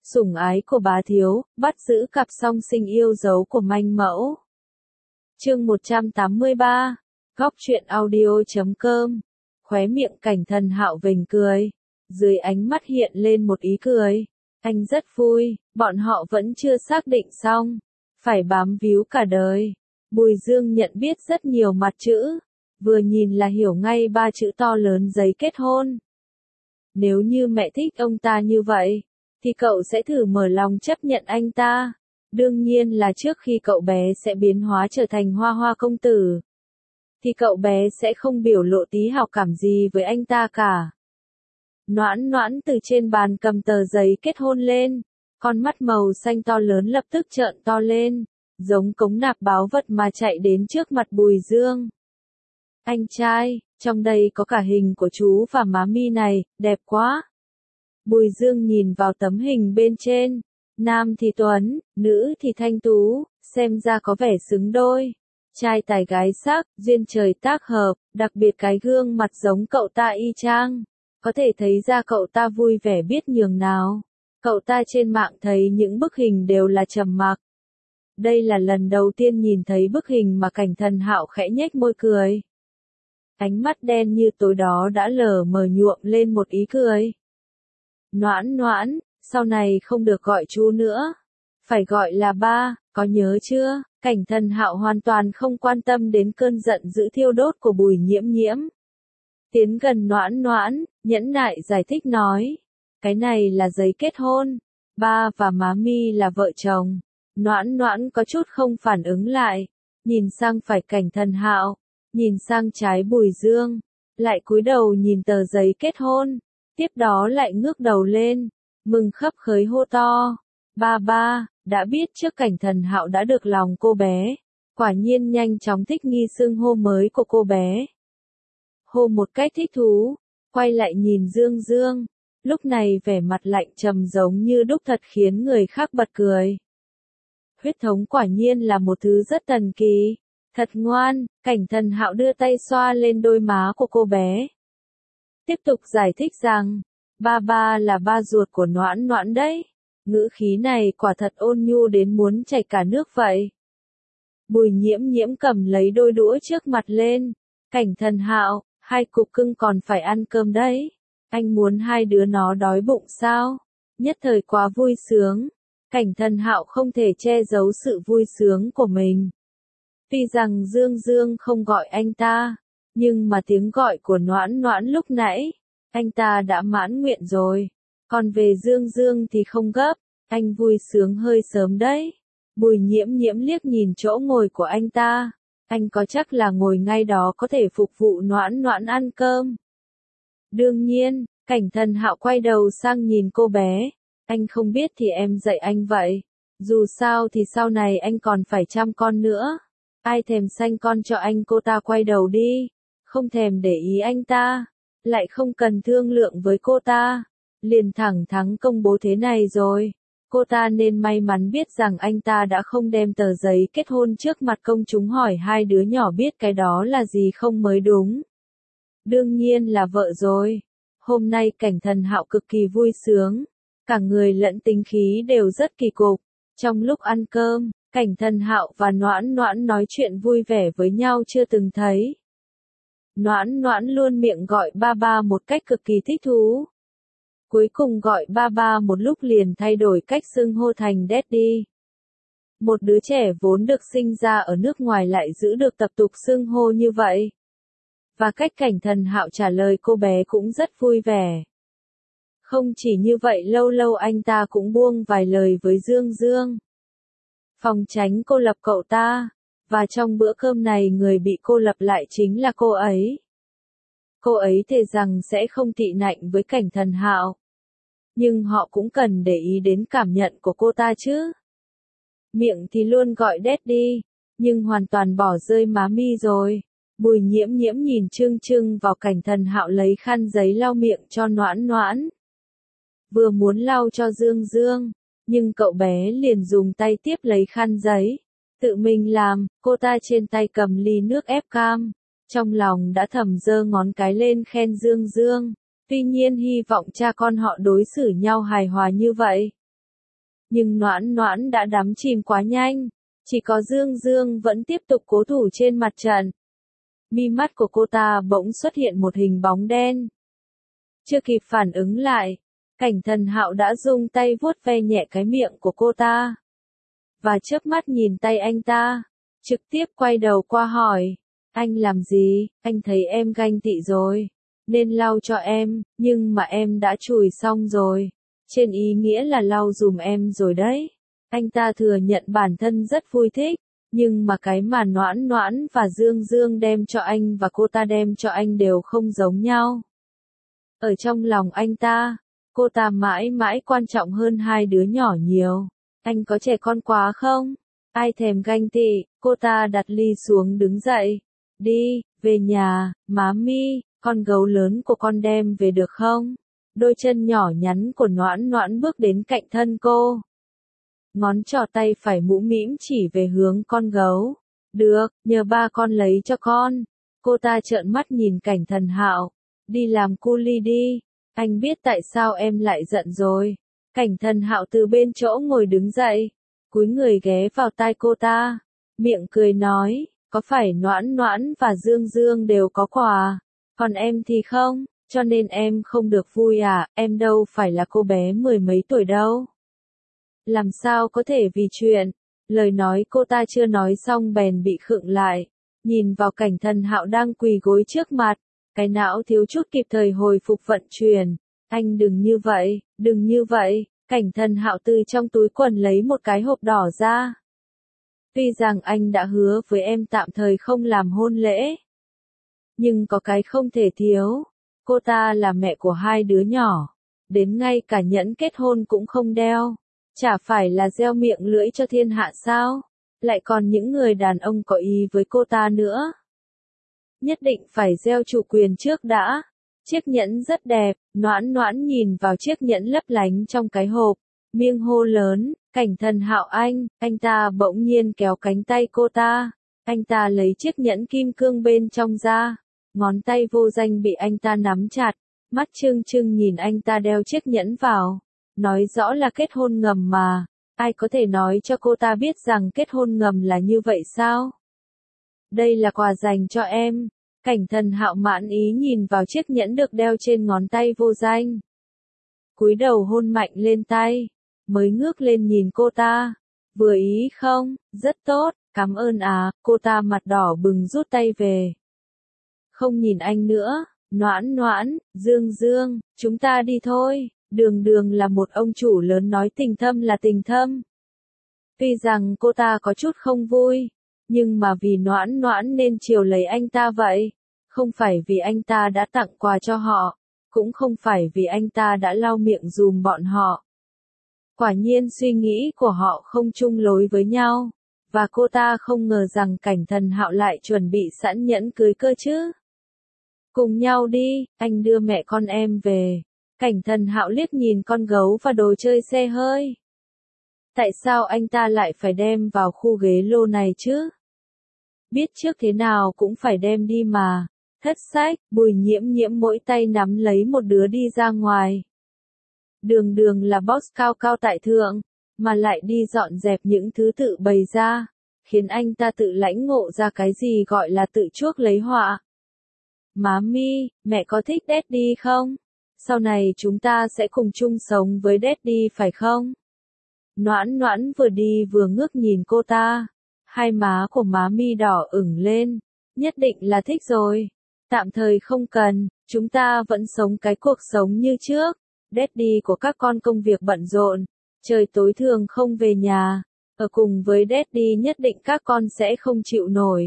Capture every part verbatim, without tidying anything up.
Sủng ái của bá thiếu, bắt giữ cặp song sinh yêu dấu của manh mẫu. Chương một trăm tám mươi ba, góc truyện audio chấm com. Khóe miệng Cảnh Thần Hạo vểnh cười, dưới ánh mắt hiện lên một ý cười. Anh rất vui, bọn họ vẫn chưa xác định xong, phải bám víu cả đời. Bùi Dương nhận biết rất nhiều mặt chữ, vừa nhìn là hiểu ngay ba chữ to lớn giấy kết hôn. Nếu như mẹ thích ông ta như vậy, thì cậu sẽ thử mở lòng chấp nhận anh ta. Đương nhiên là trước khi cậu bé sẽ biến hóa trở thành Hoa Hoa công tử, thì cậu bé sẽ không biểu lộ tí hảo cảm gì với anh ta cả. Noãn Noãn từ trên bàn cầm tờ giấy kết hôn lên, con mắt màu xanh to lớn lập tức trợn to lên, giống cống nạp báo vật mà chạy đến trước mặt Bùi Dương. Anh trai, trong đây có cả hình của chú và má mi này, đẹp quá. Bùi Dương nhìn vào tấm hình bên trên, nam thì tuấn, nữ thì thanh tú, xem ra có vẻ xứng đôi. Trai tài gái sắc, duyên trời tác hợp, đặc biệt cái gương mặt giống cậu ta y chang. Có thể thấy ra cậu ta vui vẻ biết nhường nào. Cậu ta trên mạng thấy những bức hình đều là trầm mặc. Đây là lần đầu tiên nhìn thấy bức hình mà Cảnh Thần Hạo khẽ nhếch môi cười. Ánh mắt đen như tối đó đã lờ mờ nhuộm lên một ý cười. Noãn Noãn, sau này không được gọi chú nữa, phải gọi là ba, có nhớ chưa? Cảnh Thần Hạo hoàn toàn không quan tâm đến cơn giận dữ thiêu đốt của Bùi Nhiễm Nhiễm. Tiến gần Noãn Noãn, nhẫn nại giải thích nói, cái này là giấy kết hôn, ba và má mi là vợ chồng. Noãn Noãn có chút không phản ứng lại, nhìn sang phải Cảnh Thần Hạo, nhìn sang trái Bùi Dương, lại cúi đầu nhìn tờ giấy kết hôn, tiếp đó lại ngước đầu lên, mừng khấp khởi hô to, ba ba, đã biết trước Cảnh Thần Hạo đã được lòng cô bé, quả nhiên nhanh chóng thích nghi xưng hô mới của cô bé. Hô một cách thích thú, quay lại nhìn Dương Dương, lúc này vẻ mặt lạnh trầm giống như đúc thật khiến người khác bật cười. Huyết thống quả nhiên là một thứ rất thần kỳ, thật ngoan. Cảnh Thần Hạo đưa tay xoa lên đôi má của cô bé. Tiếp tục giải thích rằng, ba ba là ba ruột của Noãn Noãn đấy. Ngữ khí này quả thật ôn nhu đến muốn chảy cả nước vậy. Bùi Nhiễm Nhiễm cầm lấy đôi đũa trước mặt lên. Cảnh Thần Hạo, hai cục cưng còn phải ăn cơm đấy. Anh muốn hai đứa nó đói bụng sao? Nhất thời quá vui sướng. Cảnh Thần Hạo không thể che giấu sự vui sướng của mình. Tuy rằng Dương Dương không gọi anh ta, nhưng mà tiếng gọi của Noãn Noãn lúc nãy, anh ta đã mãn nguyện rồi. Còn về Dương Dương thì không gấp, anh vui sướng hơi sớm đấy. Bùi Nhiễm Nhiễm liếc nhìn chỗ ngồi của anh ta, anh có chắc là ngồi ngay đó có thể phục vụ Noãn Noãn ăn cơm. Đương nhiên, Cảnh Thần Hạo quay đầu sang nhìn cô bé, anh không biết thì em dạy anh vậy, dù sao thì sau này anh còn phải chăm con nữa. Ai thèm sanh con cho anh? Cô ta quay đầu đi, không thèm để ý anh ta, lại không cần thương lượng với cô ta, liền thẳng thắn công bố thế này rồi. Cô ta nên may mắn biết rằng anh ta đã không đem tờ giấy kết hôn trước mặt công chúng hỏi hai đứa nhỏ biết cái đó là gì không mới đúng. Đương nhiên là vợ rồi. Hôm nay Cảnh Thần Hạo cực kỳ vui sướng, cả người lẫn tính khí đều rất kỳ cục. Trong lúc ăn cơm, Cảnh Thần Hạo và Noãn Noãn nói chuyện vui vẻ với nhau chưa từng thấy. Noãn Noãn luôn miệng gọi ba ba một cách cực kỳ thích thú. Cuối cùng gọi ba ba một lúc liền thay đổi cách xưng hô thành daddy. Một đứa trẻ vốn được sinh ra ở nước ngoài lại giữ được tập tục xưng hô như vậy. Và cách Cảnh Thần Hạo trả lời cô bé cũng rất vui vẻ. Không chỉ như vậy, lâu lâu anh ta cũng buông vài lời với Dương Dương, phòng tránh cô lập cậu ta, và trong bữa cơm này người bị cô lập lại chính là cô ấy. Cô ấy thề rằng sẽ không tị nạnh với Cảnh Thần Hạo, nhưng họ cũng cần để ý đến cảm nhận của cô ta chứ. Miệng thì luôn gọi daddy, nhưng hoàn toàn bỏ rơi má mi rồi. Bùi Nhiễm Nhiễm nhìn trưng trưng vào Cảnh Thần Hạo lấy khăn giấy lau miệng cho Noãn Noãn. Vừa muốn lau cho Dương Dương, nhưng cậu bé liền dùng tay tiếp lấy khăn giấy, tự mình làm. Cô ta trên tay cầm ly nước ép cam, trong lòng đã thầm giơ ngón cái lên khen Dương Dương, tuy nhiên hy vọng cha con họ đối xử nhau hài hòa như vậy. nhưng Noãn Noãn đã đắm chìm quá nhanh, chỉ có Dương Dương vẫn tiếp tục cố thủ trên mặt trận. Mi mắt của cô ta bỗng xuất hiện một hình bóng đen. Chưa kịp phản ứng lại, Cảnh Thần Hạo đã dùng tay vuốt ve nhẹ cái miệng của cô ta. Và chớp mắt nhìn tay anh ta, trực tiếp quay đầu qua hỏi, anh làm gì, anh thấy em ganh tị rồi, nên lau cho em, nhưng mà em đã chùi xong rồi, trên ý nghĩa là lau dùm em rồi đấy. Anh ta thừa nhận bản thân rất vui thích, nhưng mà cái mà Noãn Noãn và Dương Dương đem cho anh và cô ta đem cho anh đều không giống nhau. Ở trong lòng anh ta, cô ta mãi mãi quan trọng hơn hai đứa nhỏ nhiều. Anh có trẻ con quá không? Ai thèm ganh tị, cô ta đặt ly xuống đứng dậy. Đi, về nhà, má mi, con gấu lớn của con đem về được không? Đôi chân nhỏ nhắn của Noãn Noãn bước đến cạnh thân cô. Ngón trỏ tay phải mũm mĩm chỉ về hướng con gấu. Được, nhờ ba con lấy cho con. Cô ta trợn mắt nhìn Cảnh Thần Hạo. Đi làm cu li đi. Anh biết tại sao em lại giận rồi. Cảnh Thần Hạo từ bên chỗ ngồi đứng dậy, cúi người ghé vào tai cô ta, miệng cười nói, có phải Noãn Noãn và Dương Dương đều có quà, còn em thì không, cho nên em không được vui à, em đâu phải là cô bé mười mấy tuổi đâu. Làm sao có thể vì chuyện, lời nói cô ta chưa nói xong bèn bị khựng lại, nhìn vào Cảnh Thần Hạo đang quỳ gối trước mặt, cái não thiếu chút kịp thời hồi phục vận chuyển. Anh đừng như vậy, đừng như vậy, Cảnh Thần Hạo từ trong túi quần lấy một cái hộp đỏ ra. Tuy rằng anh đã hứa với em tạm thời không làm hôn lễ, nhưng có cái không thể thiếu, cô ta là mẹ của hai đứa nhỏ, đến ngay cả nhẫn kết hôn cũng không đeo, chả phải là gieo miệng lưỡi cho thiên hạ sao, lại còn những người đàn ông có ý với cô ta nữa. Nhất định phải gieo chủ quyền trước đã. Chiếc nhẫn rất đẹp, Noãn Noãn nhìn vào chiếc nhẫn lấp lánh trong cái hộp, miệng hô lớn, Cảnh Thần Hạo anh, anh ta bỗng nhiên kéo cánh tay cô ta, anh ta lấy chiếc nhẫn kim cương bên trong ra, ngón tay vô danh bị anh ta nắm chặt, mắt trưng trưng nhìn anh ta đeo chiếc nhẫn vào, nói rõ là kết hôn ngầm mà, ai có thể nói cho cô ta biết rằng kết hôn ngầm là như vậy sao? Đây là quà dành cho em. Cảnh Thần Hạo mãn ý nhìn vào chiếc nhẫn được đeo trên ngón tay vô danh. Cúi đầu hôn mạnh lên tay, mới ngước lên nhìn cô ta. Vừa ý không? Rất tốt, cảm ơn à, cô ta mặt đỏ bừng rút tay về. Không nhìn anh nữa, Noãn Noãn, Dương Dương, chúng ta đi thôi, Đường Đường là một ông chủ lớn nói tình thâm là tình thâm. Tuy rằng cô ta có chút không vui, nhưng mà vì Noãn Noãn nên chiều lấy anh ta vậy, không phải vì anh ta đã tặng quà cho họ, cũng không phải vì anh ta đã lau miệng dùm bọn họ. Quả nhiên suy nghĩ của họ không chung lối với nhau, và cô ta không ngờ rằng Cảnh Thần Hạo lại chuẩn bị sẵn nhẫn cưới cơ chứ. Cùng nhau đi, anh đưa mẹ con em về. Cảnh Thần Hạo liếc nhìn con gấu và đồ chơi xe hơi. Tại sao anh ta lại phải đem vào khu ghế lô này chứ? Biết trước thế nào cũng phải đem đi mà. Thất sách, Bùi Nhiễm Nhiễm mỗi tay nắm lấy một đứa đi ra ngoài. Đường Đường là boss cao cao tại thượng, mà lại đi dọn dẹp những thứ tự bày ra, khiến anh ta tự lãnh ngộ ra cái gì gọi là tự chuốc lấy họa. Má mi, mẹ có thích Daddy không? Sau này chúng ta sẽ cùng chung sống với Daddy phải không? Noãn Noãn vừa đi vừa ngước nhìn cô ta. Hai má của má mi đỏ ửng lên. Nhất định là thích rồi. Tạm thời không cần, chúng ta vẫn sống cái cuộc sống như trước. Daddy của các con công việc bận rộn. Trời tối thường không về nhà. Ở cùng với Daddy nhất định các con sẽ không chịu nổi.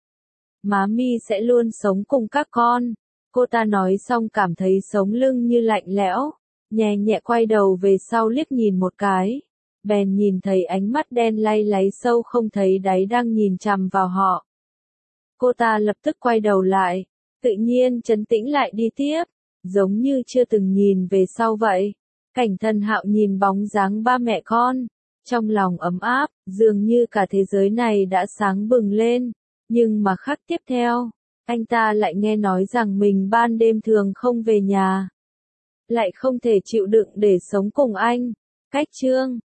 Má mi sẽ luôn sống cùng các con. Cô ta nói xong cảm thấy sống lưng như lạnh lẽo. Nhẹ nhẹ quay đầu về sau liếc nhìn một cái. Bèn nhìn thấy ánh mắt đen lay láy sâu không thấy đáy đang nhìn chằm vào họ. Cô ta lập tức quay đầu lại, tự nhiên trấn tĩnh lại đi tiếp, giống như chưa từng nhìn về sau vậy. Cảnh Thần Hạo nhìn bóng dáng ba mẹ con, trong lòng ấm áp, dường như cả thế giới này đã sáng bừng lên, nhưng mà khắc tiếp theo, anh ta lại nghe nói rằng mình ban đêm thường không về nhà. Lại không thể chịu đựng để sống cùng anh. Cách chương